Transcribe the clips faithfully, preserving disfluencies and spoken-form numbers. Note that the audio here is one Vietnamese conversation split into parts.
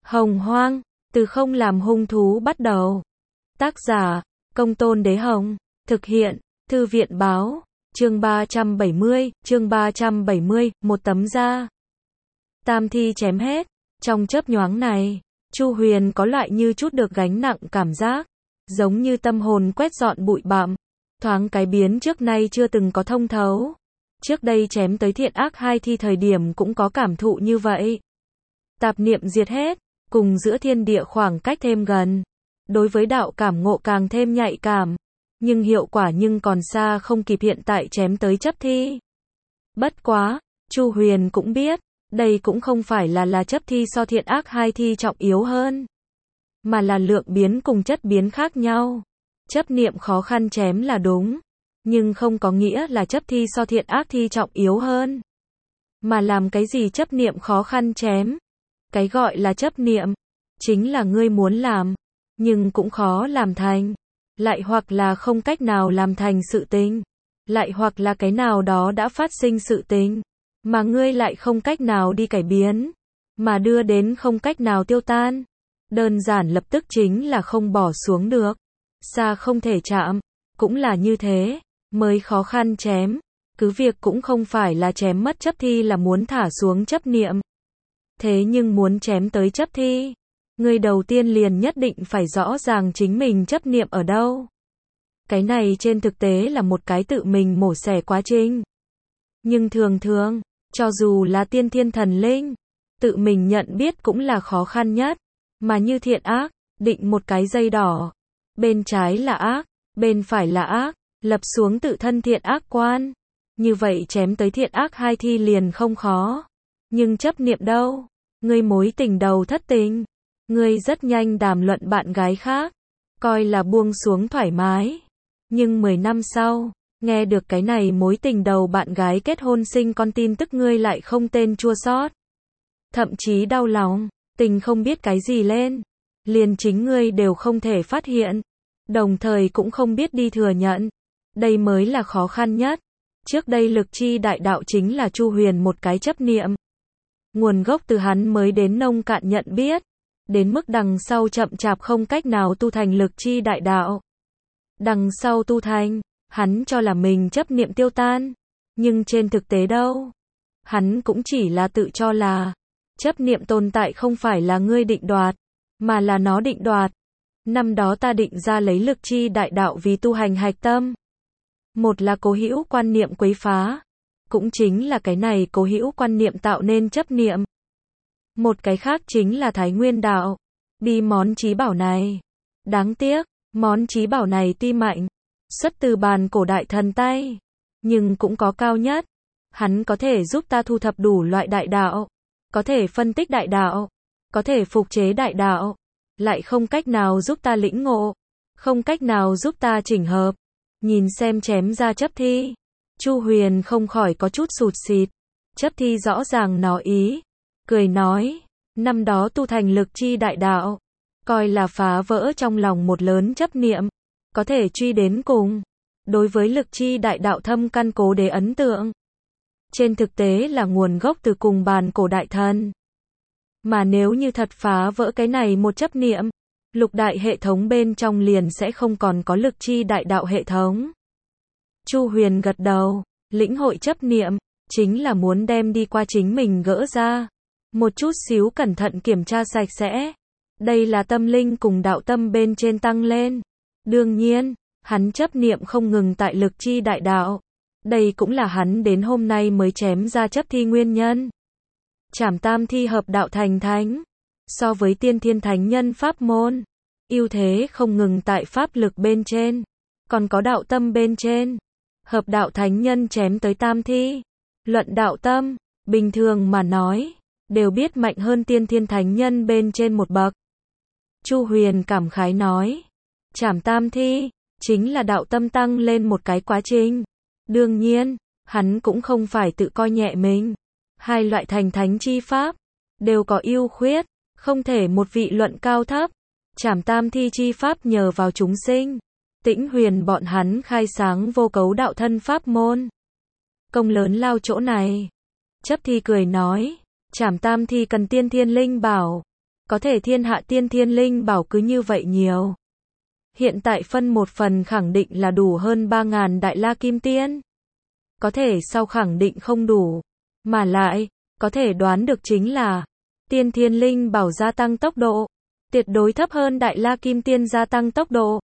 Hồng Hoang, từ không làm hung thú bắt đầu. Tác giả, Công Tôn Đế Hồng. Thực hiện, Thư viện báo. Chương ba trăm bảy mươi, chương ba trăm bảy mươi, một tấm da. Tam thi chém hết. Trong chớp nhoáng này, Chu Huyền có loại như chút được gánh nặng cảm giác, giống như tâm hồn quét dọn bụi bặm, thoáng cái biến trước nay chưa từng có thông thấu. Trước đây chém tới thiện ác hai thi thời điểm cũng có cảm thụ như vậy. Tạp niệm diệt hết, cùng giữa thiên địa khoảng cách thêm gần. Đối với đạo cảm ngộ càng thêm nhạy cảm, nhưng hiệu quả nhưng còn xa không kịp hiện tại chém tới chấp thi. Bất quá, Chu Huyền cũng biết, đây cũng không phải là là chấp thi so thiện ác hai thi trọng yếu hơn, mà là lượng biến cùng chất biến khác nhau. Chấp niệm khó khăn chém là đúng, nhưng không có nghĩa là chấp thi so thiện ác thi trọng yếu hơn. Mà làm cái gì chấp niệm khó khăn chém? Cái gọi là chấp niệm, chính là ngươi muốn làm, nhưng cũng khó làm thành. Lại hoặc là không cách nào làm thành sự tình. Lại hoặc là cái nào đó đã phát sinh sự tình, mà ngươi lại không cách nào đi cải biến, mà đưa đến không cách nào tiêu tan. Đơn giản lập tức chính là không bỏ xuống được. Xa không thể chạm, cũng là như thế, mới khó khăn chém. Cứ việc cũng không phải là chém mất chấp thi là muốn thả xuống chấp niệm. Thế nhưng muốn chém tới chấp thi, người đầu tiên liền nhất định phải rõ ràng chính mình chấp niệm ở đâu. Cái này trên thực tế là một cái tự mình mổ xẻ quá trình. Nhưng thường thường, cho dù là tiên thiên thần linh, tự mình nhận biết cũng là khó khăn nhất. Mà như thiện ác, định một cái dây đỏ. Bên trái là ác, bên phải là ác, lập xuống tự thân thiện ác quan. Như vậy chém tới thiện ác hai thi liền không khó. Nhưng chấp niệm đâu? Ngươi mối tình đầu thất tình. Ngươi rất nhanh đàm luận bạn gái khác. Coi là buông xuống thoải mái. Nhưng mười năm sau, nghe được cái này mối tình đầu bạn gái kết hôn sinh con tin tức ngươi lại không tên chua xót. Thậm chí đau lòng, tình không biết cái gì lên. Liền chính ngươi đều không thể phát hiện. Đồng thời cũng không biết đi thừa nhận. Đây mới là khó khăn nhất. Trước đây lực chi đại đạo chính là Chu Huyền một cái chấp niệm. Nguồn gốc từ hắn mới đến nông cạn nhận biết. Đến mức đằng sau chậm chạp không cách nào tu thành lực chi đại đạo. Đằng sau tu thành, hắn cho là mình chấp niệm tiêu tan. Nhưng trên thực tế đâu? Hắn cũng chỉ là tự cho là chấp niệm tồn tại không phải là ngươi định đoạt, mà là nó định đoạt. Năm đó ta định ra lấy lực chi đại đạo vì tu hành hạch tâm. Một là cố hữu quan niệm quấy phá. Cũng chính là cái này cố hữu quan niệm tạo nên chấp niệm. Một cái khác chính là Thái Nguyên đạo. Bi món chí bảo này. Đáng tiếc, món chí bảo này tuy mạnh, xuất từ bàn cổ đại thần tay, nhưng cũng có cao nhất. Hắn có thể giúp ta thu thập đủ loại đại đạo, có thể phân tích đại đạo, có thể phục chế đại đạo, lại không cách nào giúp ta lĩnh ngộ, không cách nào giúp ta chỉnh hợp. Nhìn xem chém ra chấp thi, Chu Huyền không khỏi có chút sụt sịt. Chấp thi rõ ràng nó ý, cười nói, năm đó tu thành lực chi đại đạo, coi là phá vỡ trong lòng một lớn chấp niệm, có thể truy đến cùng. Đối với lực chi đại đạo thâm căn cố đế ấn tượng, trên thực tế là nguồn gốc từ cùng bàn cổ đại thần. Mà nếu như thật phá vỡ cái này một chấp niệm, lục đại hệ thống bên trong liền sẽ không còn có lực chi đại đạo hệ thống. Chu Huyền gật đầu, lĩnh hội chấp niệm, chính là muốn đem đi qua chính mình gỡ ra. Một chút xíu cẩn thận kiểm tra sạch sẽ. Đây là tâm linh cùng đạo tâm bên trên tăng lên. Đương nhiên, hắn chấp niệm không ngừng tại lực chi đại đạo. Đây cũng là hắn đến hôm nay mới chém ra chấp thi nguyên nhân. Trảm tam thi hợp đạo thành thánh. So với tiên thiên thánh nhân pháp môn, ưu thế không ngừng tại pháp lực bên trên, còn có đạo tâm bên trên. Hợp đạo thánh nhân chém tới tam thi. Luận đạo tâm, bình thường mà nói, đều biết mạnh hơn tiên thiên thánh nhân bên trên một bậc. Chu Huyền cảm khái nói, trảm tam thi, chính là đạo tâm tăng lên một cái quá trình. Đương nhiên, hắn cũng không phải tự coi nhẹ mình. Hai loại thành thánh chi pháp, đều có ưu khuyết, không thể một vị luận cao thấp. Trảm tam thi chi pháp nhờ vào chúng sinh, Tĩnh Huyền bọn hắn khai sáng vô cấu đạo thân pháp môn. Công lớn lao chỗ này. Chấp thi cười nói, trảm tam thi cần tiên thiên linh bảo. có thể thiên hạ tiên thiên linh bảo cứ như vậy nhiều. Hiện tại phân một phần khẳng định là đủ hơn ba ngàn đại la kim tiên. Có thể sau khẳng định không đủ. Mà lại, có thể đoán được chính là, tiên thiên linh bảo gia tăng tốc độ, tuyệt đối thấp hơn đại la kim tiên gia tăng tốc độ.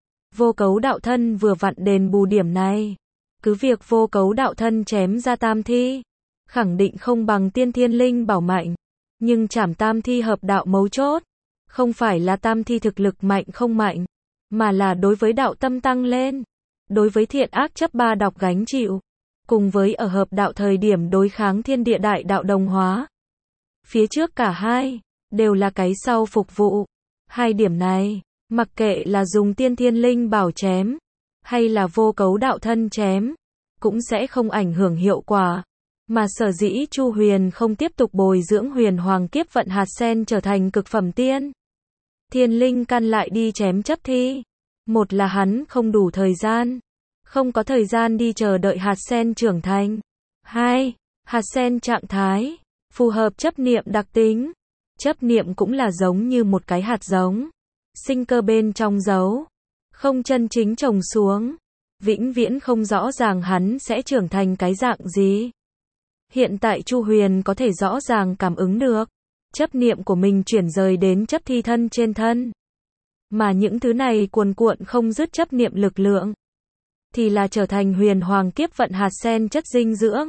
Vô cấu đạo thân vừa vặn đền bù điểm này. Cứ việc vô cấu đạo thân chém ra tam thi, khẳng định không bằng tiên thiên linh bảo mạnh. Nhưng chảm tam thi hợp đạo mấu chốt, không phải là tam thi thực lực mạnh không mạnh, mà là đối với đạo tâm tăng lên, đối với thiện ác chấp ba đọc gánh chịu, cùng với ở hợp đạo thời điểm đối kháng thiên địa đại đạo đồng hóa. Phía trước cả hai, đều là cái sau phục vụ. Hai điểm này, mặc kệ là dùng tiên thiên linh bảo chém, hay là vô cấu đạo thân chém, cũng sẽ không ảnh hưởng hiệu quả. Mà sở dĩ Chu Huyền không tiếp tục bồi dưỡng huyền hoàng kiếp vận hạt sen trở thành cực phẩm tiên thiên linh căn lại đi chém chấp thi. Một là hắn không đủ thời gian, không có thời gian đi chờ đợi hạt sen trưởng thành. Hai, hạt sen trạng thái, phù hợp chấp niệm đặc tính. Chấp niệm cũng là giống như một cái hạt giống, sinh cơ bên trong giấu, không chân chính trồng xuống, vĩnh viễn không rõ ràng hắn sẽ trưởng thành cái dạng gì. Hiện tại Chu Huyền có thể rõ ràng cảm ứng được, chấp niệm của mình chuyển rời đến chấp thi thân trên thân. Mà những thứ này cuồn cuộn không dứt chấp niệm lực lượng, thì là trở thành huyền hoàng kiếp vận hạt sen chất dinh dưỡng.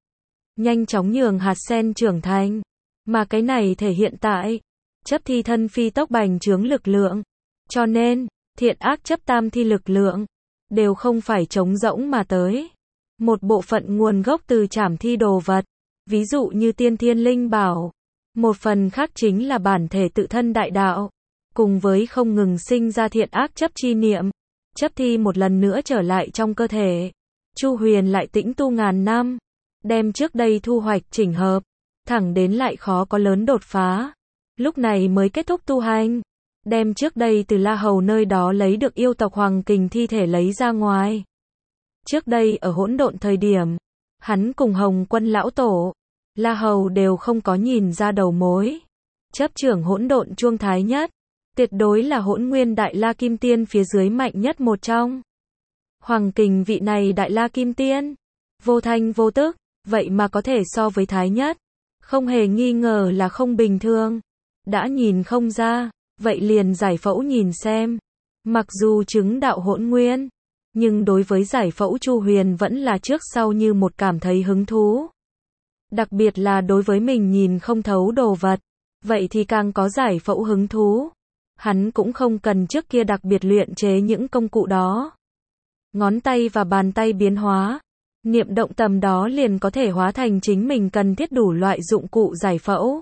Nhanh chóng nhường hạt sen trưởng thành. Mà cái này thể hiện tại, chấp thi thân phi tốc bành trướng lực lượng. Cho nên, thiện ác chấp tam thi lực lượng, đều không phải trống rỗng mà tới. Một bộ phận nguồn gốc từ trảm thi đồ vật, ví dụ như tiên thiên linh bảo. Một phần khác chính là bản thể tự thân đại đạo, cùng với không ngừng sinh ra thiện ác chấp chi niệm. Chấp thi một lần nữa trở lại trong cơ thể. Chu Huyền lại tĩnh tu ngàn năm, đem trước đây thu hoạch chỉnh hợp, thẳng đến lại khó có lớn đột phá. Lúc này mới kết thúc tu hành, đem trước đây từ La Hầu nơi đó lấy được yêu tộc Hoàng Kình thi thể lấy ra ngoài. Trước đây ở hỗn độn thời điểm, hắn cùng Hồng Quân lão tổ, La Hầu đều không có nhìn ra đầu mối. Chấp trưởng hỗn độn chuông thái nhất, tuyệt đối là hỗn nguyên đại la kim tiên phía dưới mạnh nhất một trong. Hoàng Kình vị này đại la kim tiên, vô thanh vô tức, vậy mà có thể so với thái nhất, không hề nghi ngờ là không bình thường. Đã nhìn không ra, vậy liền giải phẫu nhìn xem. Mặc dù chứng đạo hỗn nguyên, nhưng đối với giải phẫu Chu Huyền vẫn là trước sau như một cảm thấy hứng thú. Đặc biệt là đối với mình nhìn không thấu đồ vật, vậy thì càng có giải phẫu hứng thú. Hắn cũng không cần trước kia đặc biệt luyện chế những công cụ đó. Ngón tay và bàn tay biến hóa, niệm động tầm đó liền có thể hóa thành chính mình cần thiết đủ loại dụng cụ giải phẫu.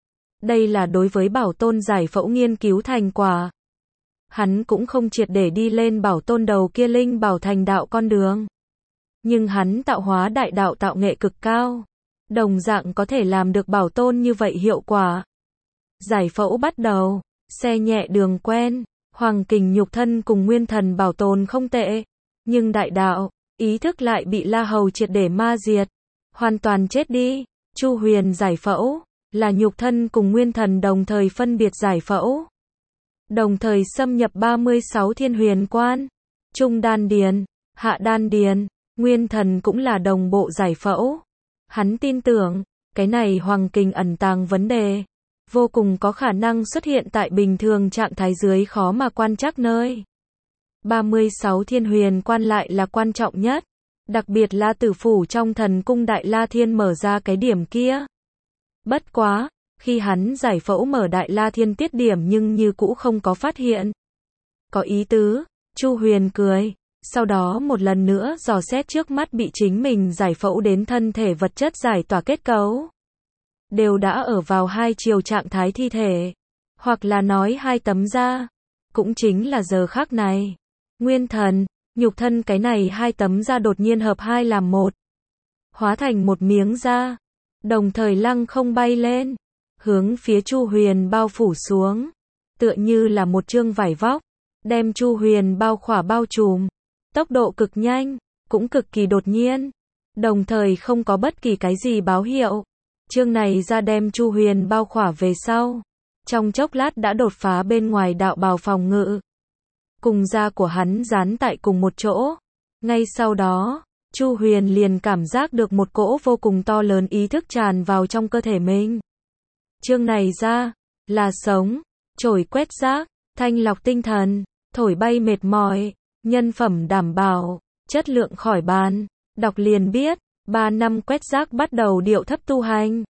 Đây là đối với bảo tôn giải phẫu nghiên cứu thành quả. Hắn cũng không triệt để đi lên bảo tôn đầu kia linh bảo thành đạo con đường. Nhưng hắn tạo hóa đại đạo tạo nghệ cực cao, đồng dạng có thể làm được bảo tôn như vậy hiệu quả. Giải phẫu bắt đầu, xe nhẹ đường quen, Hoàng Kình nhục thân cùng nguyên thần bảo tồn không tệ. Nhưng đại đạo, ý thức lại bị La Hầu triệt để ma diệt, hoàn toàn chết đi. Chu Huyền giải phẫu, là nhục thân cùng nguyên thần đồng thời phân biệt giải phẫu. Đồng thời xâm nhập ba mươi sáu thiên huyền quan, trung đan điền, hạ đan điền, nguyên thần cũng là đồng bộ giải phẫu. Hắn tin tưởng, cái này Hoàng Kình ẩn tàng vấn đề, vô cùng có khả năng xuất hiện tại bình thường trạng thái dưới khó mà quan trắc nơi. ba mươi sáu thiên huyền quan lại là quan trọng nhất, đặc biệt là tử phủ trong thần cung Đại La Thiên mở ra cái điểm kia. Bất quá, khi hắn giải phẫu mở Đại La Thiên tiết điểm nhưng như cũ không có phát hiện. Có ý tứ, Chu Huyền cười, sau đó một lần nữa dò xét trước mắt bị chính mình giải phẫu đến thân thể vật chất giải tỏa kết cấu. Đều đã ở vào hai chiều trạng thái thi thể, hoặc là nói hai tấm da, cũng chính là giờ khắc này. Nguyên thần, nhục thân cái này hai tấm da đột nhiên hợp hai làm một, hóa thành một miếng da, đồng thời lăng không bay lên, hướng phía Chu Huyền bao phủ xuống, tựa như là một chương vải vóc, đem Chu Huyền bao khỏa bao trùm. Tốc độ cực nhanh, cũng cực kỳ đột nhiên, đồng thời không có bất kỳ cái gì báo hiệu. Chương này ra đem Chu Huyền bao khỏa về sau, trong chốc lát đã đột phá bên ngoài đạo bào phòng ngự. Cùng da của hắn dán tại cùng một chỗ. Ngay sau đó, Chu Huyền liền cảm giác được một cỗ vô cùng to lớn ý thức tràn vào trong cơ thể mình. Chương này ra, là sống, chổi quét rác, thanh lọc tinh thần, thổi bay mệt mỏi, nhân phẩm đảm bảo, chất lượng khỏi bàn. Đọc liền biết, ba năm quét rác bắt đầu điệu thấp tu hành.